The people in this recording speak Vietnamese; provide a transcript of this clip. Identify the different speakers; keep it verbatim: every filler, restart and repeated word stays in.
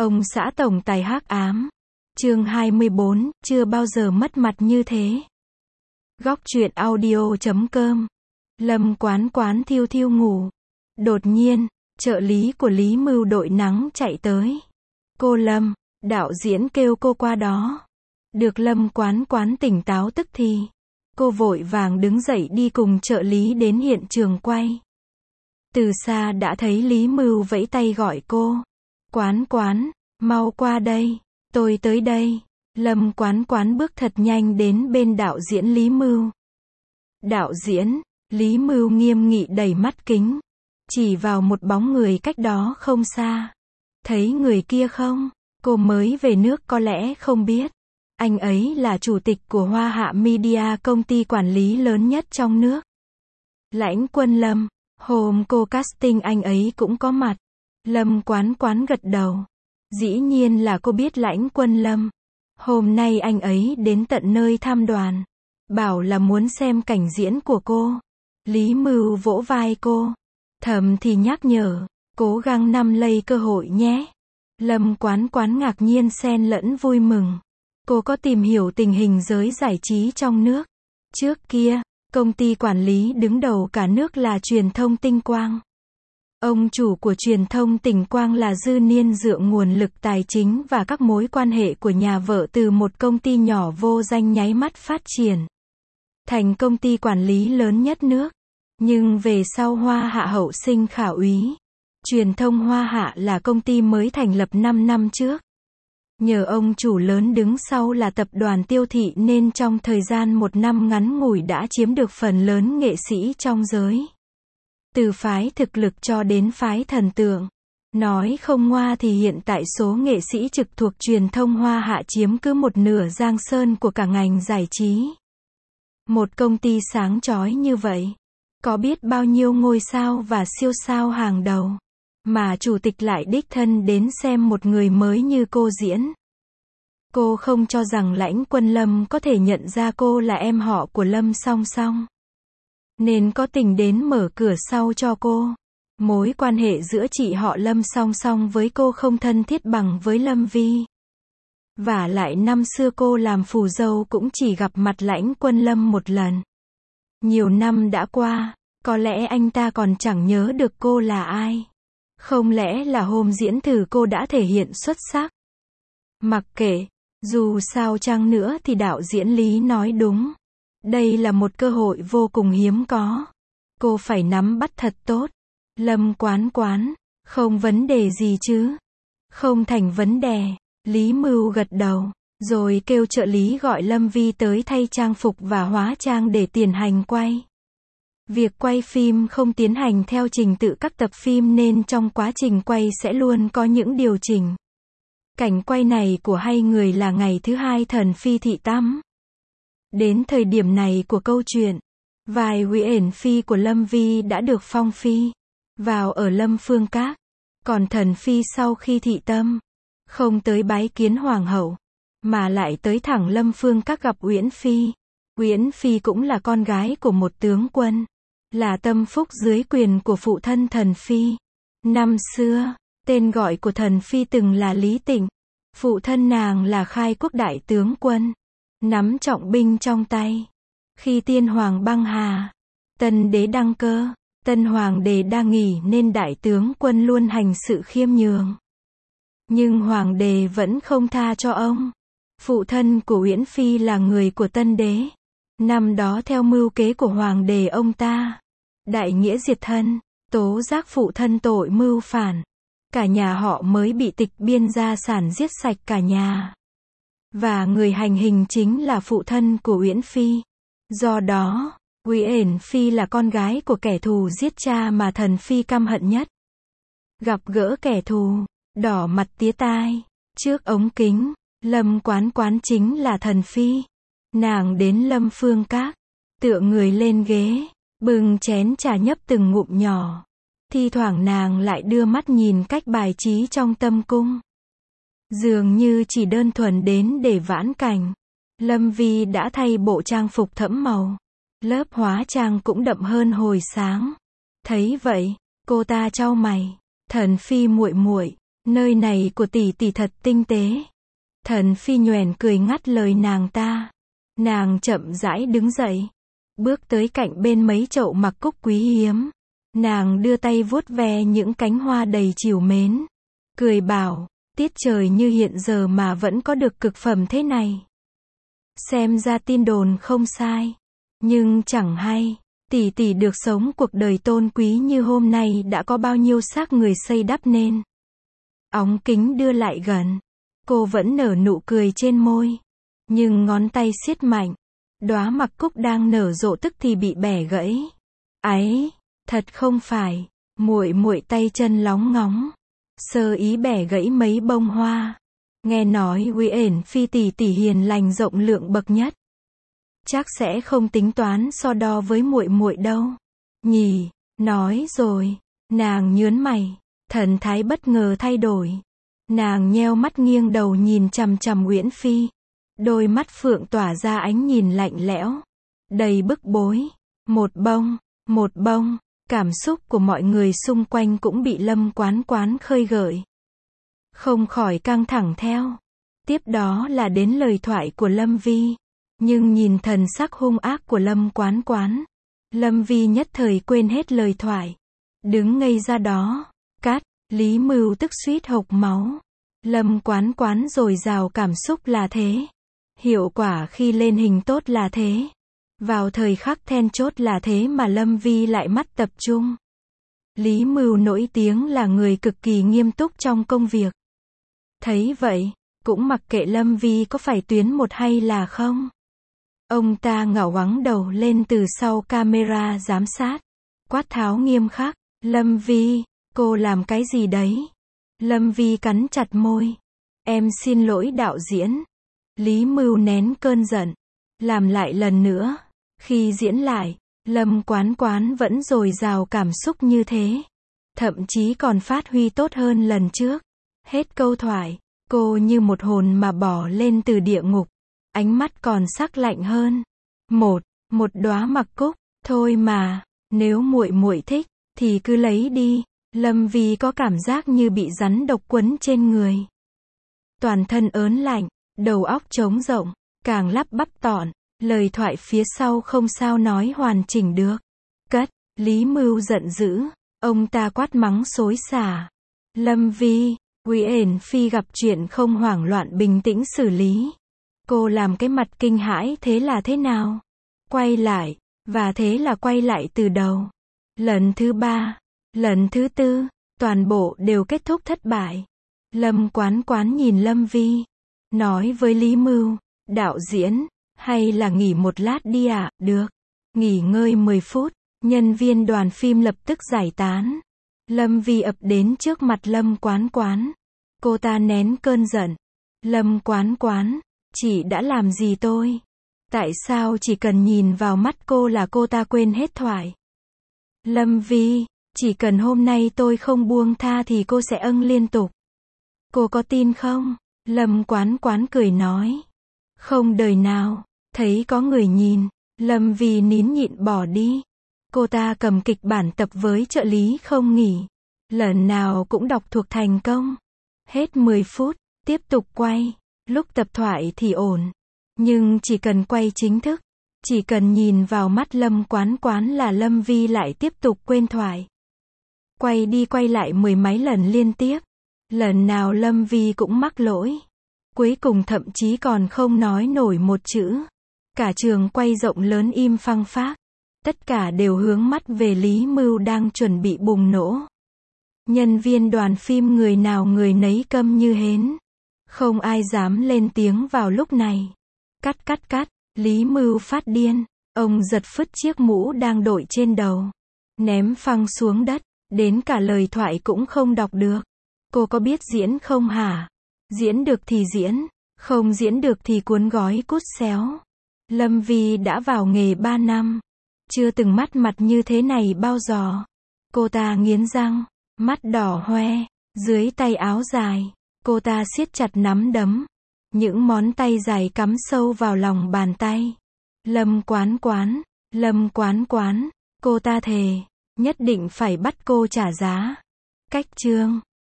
Speaker 1: Ông xã tổng tài hắc ám. Chương hai mươi bốn, chưa bao giờ mất mặt như thế. Góc truyện audio chấm com. Lâm Quán Quán thiêu thiêu ngủ. Đột nhiên, trợ lý của Lý Mưu đội nắng chạy tới. Cô Lâm, đạo diễn kêu cô qua đó. Được Lâm Quán Quán tỉnh táo tức thì. Cô vội vàng đứng dậy đi cùng trợ lý đến hiện trường quay. Từ xa đã thấy Lý Mưu vẫy tay gọi cô. Quán Quán, mau qua đây, tôi tới đây. Lâm Quán Quán bước thật nhanh đến bên đạo diễn Lý Mưu. Đạo diễn, Lý Mưu nghiêm nghị đẩy mắt kính, chỉ vào một bóng người cách đó không xa. Thấy người kia không? Cô mới về nước có lẽ không biết. Anh ấy là chủ tịch của Hoa Hạ Media, công ty quản lý lớn nhất trong nước. Lãnh Quân Lâm, hôm cô casting anh ấy cũng có mặt. Lâm Quán Quán gật đầu. Dĩ nhiên là cô biết Lãnh Quân Lâm. Hôm nay anh ấy đến tận nơi thăm đoàn. Bảo là muốn xem cảnh diễn của cô. Lý Mưu vỗ vai cô. Thầm thì nhắc nhở, cố gắng nắm lấy cơ hội nhé. Lâm Quán Quán ngạc nhiên xen lẫn vui mừng. Cô có tìm hiểu tình hình giới giải trí trong nước. Trước kia, công ty quản lý đứng đầu cả nước là Truyền thông Tinh Quang. Ông chủ của Truyền thông Tinh Quang là Dư Niên dựa nguồn lực tài chính và các mối quan hệ của nhà vợ từ một công ty nhỏ vô danh nháy mắt phát triển thành công ty quản lý lớn nhất nước. Nhưng về sau Hoa Hạ hậu sinh khả úy. Truyền thông Hoa Hạ là công ty mới thành lập năm năm trước. Nhờ ông chủ lớn đứng sau là tập đoàn Tiêu Thị nên trong thời gian một năm ngắn ngủi đã chiếm được phần lớn nghệ sĩ trong giới. Từ phái thực lực cho đến phái thần tượng. Nói không ngoa thì hiện tại số nghệ sĩ trực thuộc truyền thông Hoa Hạ chiếm cứ một nửa giang sơn của cả ngành giải trí. Một công ty sáng chói như vậy, có biết bao nhiêu ngôi sao và siêu sao hàng đầu. Mà chủ tịch lại đích thân đến xem một người mới như cô diễn. Cô không cho rằng Lãnh Quân Lâm có thể nhận ra cô là em họ của Lâm Song Song. Nên có tình đến mở cửa sau cho cô. Mối quan hệ giữa chị họ Lâm Song Song với cô không thân thiết bằng với Lâm Vi. Vả lại năm xưa cô làm phù dâu cũng chỉ gặp mặt Lãnh Quân Lâm một lần. Nhiều năm đã qua, có lẽ anh ta còn chẳng nhớ được cô là ai. Không lẽ là hôm diễn thử cô đã thể hiện xuất sắc? Mặc kệ, dù sao chăng nữa thì đạo diễn Lý nói đúng. Đây là một cơ hội vô cùng hiếm có. Cô phải nắm bắt thật tốt. Lâm Quán Quán, không vấn đề gì chứ? Không thành vấn đề. Lý Mưu gật đầu, rồi kêu trợ lý gọi Lâm Vi tới thay trang phục và hóa trang để tiến hành quay. Việc quay phim không tiến hành theo trình tự các tập phim nên trong quá trình quay sẽ luôn có những điều chỉnh. Cảnh quay này của hai người là ngày thứ hai Thần Phi thị tắm. Đến thời điểm này của câu chuyện, vài Uyển Phi của Lâm Vi đã được phong phi vào ở Lâm Phương Các. Còn Thần Phi sau khi thị tâm, không tới bái kiến hoàng hậu, mà lại tới thẳng Lâm Phương Các gặp Uyển Phi. Uyển Phi cũng là con gái của một tướng quân, là tâm phúc dưới quyền của phụ thân Thần Phi. Năm xưa, tên gọi của Thần Phi từng là Lý Tịnh. Phụ thân nàng là khai quốc đại tướng quân, nắm trọng binh trong tay. Khi tiên hoàng băng hà, tân đế đăng cơ, tân hoàng đế đang nghỉ nên đại tướng quân luôn hành sự khiêm nhường. Nhưng hoàng đế vẫn không tha cho ông. Phụ thân của Uyển Phi là người của tân đế. Năm đó theo mưu kế của hoàng đế ông ta, đại nghĩa diệt thân, tố giác phụ thân tội mưu phản. Cả nhà họ mới bị tịch biên gia sản giết sạch cả nhà. Và người hành hình chính là phụ thân của Uyển Phi. Do đó, Uyển Phi là con gái của kẻ thù giết cha mà Thần Phi căm hận nhất. Gặp gỡ kẻ thù, đỏ mặt tía tai, trước ống kính, Lâm Quán Quán chính là Thần Phi. Nàng đến Lâm Phương Các, tựa người lên ghế, bưng chén trà nhấp từng ngụm nhỏ. Thi thoảng nàng lại đưa mắt nhìn cách bài trí trong tâm cung. Dường như chỉ đơn thuần đến để vãn cảnh. Lâm Vi đã thay bộ trang phục thẫm màu. Lớp hóa trang cũng đậm hơn hồi sáng. Thấy vậy, cô ta chau mày. Thần Phi muội muội, Nơi này của tỷ tỷ thật tinh tế. Thần Phi nhoẻn cười ngắt lời nàng ta. Nàng chậm rãi đứng dậy, bước tới cạnh bên mấy chậu mặc cúc quý hiếm. Nàng đưa tay vuốt ve những cánh hoa đầy trìu mến, cười bảo, tiết trời như hiện giờ mà vẫn có được cực phẩm thế này. Xem ra tin đồn không sai, nhưng chẳng hay, tỷ tỷ được sống cuộc đời tôn quý như hôm nay đã có bao nhiêu xác người xây đắp nên. Ống kính đưa lại gần, cô vẫn nở nụ cười trên môi, nhưng ngón tay siết mạnh, đóa mặc cúc đang nở rộ tức thì bị bẻ gãy. Ấy, thật không phải, muội muội tay chân lóng ngóng, sơ ý bẻ gãy mấy bông hoa. Nghe nói Uyển Phi tỷ tỷ hiền lành rộng lượng bậc nhất, chắc sẽ không tính toán so đo với muội muội đâu. Nhỉ, nói rồi, nàng nhướng mày, thần thái bất ngờ thay đổi. Nàng nheo mắt nghiêng đầu nhìn chằm chằm Uyển Phi, đôi mắt phượng tỏa ra ánh nhìn lạnh lẽo, đầy bức bối. Một bông, một bông, cảm xúc của mọi người xung quanh cũng bị Lâm Quán Quán khơi gợi. Không khỏi căng thẳng theo. Tiếp đó là đến lời thoại của Lâm Vi. Nhưng nhìn thần sắc hung ác của Lâm Quán Quán, Lâm Vi nhất thời quên hết lời thoại, đứng ngây ra đó. Cắt, Lý Mưu tức suýt hộc máu. Lâm Quán Quán dồi dào cảm xúc là thế, hiệu quả khi lên hình tốt là thế, vào thời khắc then chốt là thế mà Lâm Vi lại mất tập trung. Lý Mưu nổi tiếng là người cực kỳ nghiêm túc trong công việc. Thấy vậy, cũng mặc kệ Lâm Vi có phải tuyến một hay là không. Ông ta ngẩng ngoáng đầu lên từ sau camera giám sát, quát tháo nghiêm khắc, Lâm Vi, cô làm cái gì đấy? Lâm Vi cắn chặt môi, em xin lỗi đạo diễn. Lý Mưu nén cơn giận, làm lại lần nữa. Khi diễn lại, Lâm Quán Quán vẫn dồi dào cảm xúc như thế, thậm chí còn phát huy tốt hơn lần trước. Hết câu thoại, cô như một hồn mà bỏ lên từ địa ngục, ánh mắt còn sắc lạnh hơn. Một, một đóa mặc cúc, thôi mà, nếu muội muội thích, thì cứ lấy đi. Lâm Vi có cảm giác như bị rắn độc quấn trên người. Toàn thân ớn lạnh, đầu óc trống rỗng, càng lắp bắp tọn, lời thoại phía sau không sao nói hoàn chỉnh được. Cất, Lý Mưu giận dữ, ông ta quát mắng xối xả. Lâm Vi, Uyển Phi gặp chuyện không hoảng loạn bình tĩnh xử lý. Cô làm cái mặt kinh hãi thế là thế nào? Quay lại, và thế là quay lại từ đầu. Lần thứ ba, lần thứ tư, toàn bộ đều kết thúc thất bại. Lâm Quán Quán nhìn Lâm Vi, nói với Lý Mưu, đạo diễn, hay là nghỉ một lát đi ạ? À? Được. Nghỉ ngơi mười phút, nhân viên đoàn phim lập tức giải tán. Lâm Vi ập đến trước mặt Lâm Quán Quán. Cô ta nén cơn giận. Lâm Quán Quán, chị đã làm gì tôi? Tại sao chỉ cần nhìn vào mắt cô là cô ta quên hết thoại? Lâm Vi, chỉ cần hôm nay tôi không buông tha thì cô sẽ âng liên tục. Cô có tin không? Lâm Quán Quán cười nói. Không đời nào. Thấy có người nhìn, Lâm Vi nín nhịn bỏ đi. Cô ta cầm kịch bản tập với trợ lý không nghỉ. Lần nào cũng đọc thuộc thành công. Hết mười phút, tiếp tục quay. Lúc tập thoại thì ổn. Nhưng chỉ cần quay chính thức, chỉ cần nhìn vào mắt Lâm Quán Quán là Lâm Vi lại tiếp tục quên thoại. Quay đi quay lại mười mấy lần liên tiếp. Lần nào Lâm Vi cũng mắc lỗi. Cuối cùng thậm chí còn không nói nổi một chữ. Cả trường quay rộng lớn im phăng phác. Tất cả đều hướng mắt về Lý Mưu đang chuẩn bị bùng nổ. Nhân viên đoàn phim người nào người nấy câm như hến. Không ai dám lên tiếng vào lúc này. Cắt cắt cắt, Lý Mưu phát điên. Ông giật phứt chiếc mũ đang đội trên đầu. Ném phăng xuống đất. Đến cả lời thoại cũng không đọc được. Cô có biết diễn không hả? Diễn được thì diễn. Không diễn được thì cuốn gói cút xéo. Lâm Vi đã vào nghề ba năm. Chưa từng mắt mặt như thế này bao giờ. Cô ta nghiến răng. Mắt đỏ hoe. Dưới tay áo dài, cô ta siết chặt nắm đấm. Những món tay dài cắm sâu vào lòng bàn tay. Lâm Quán Quán, Lâm Quán Quán, cô ta thề, nhất định phải bắt cô trả giá. Cách chương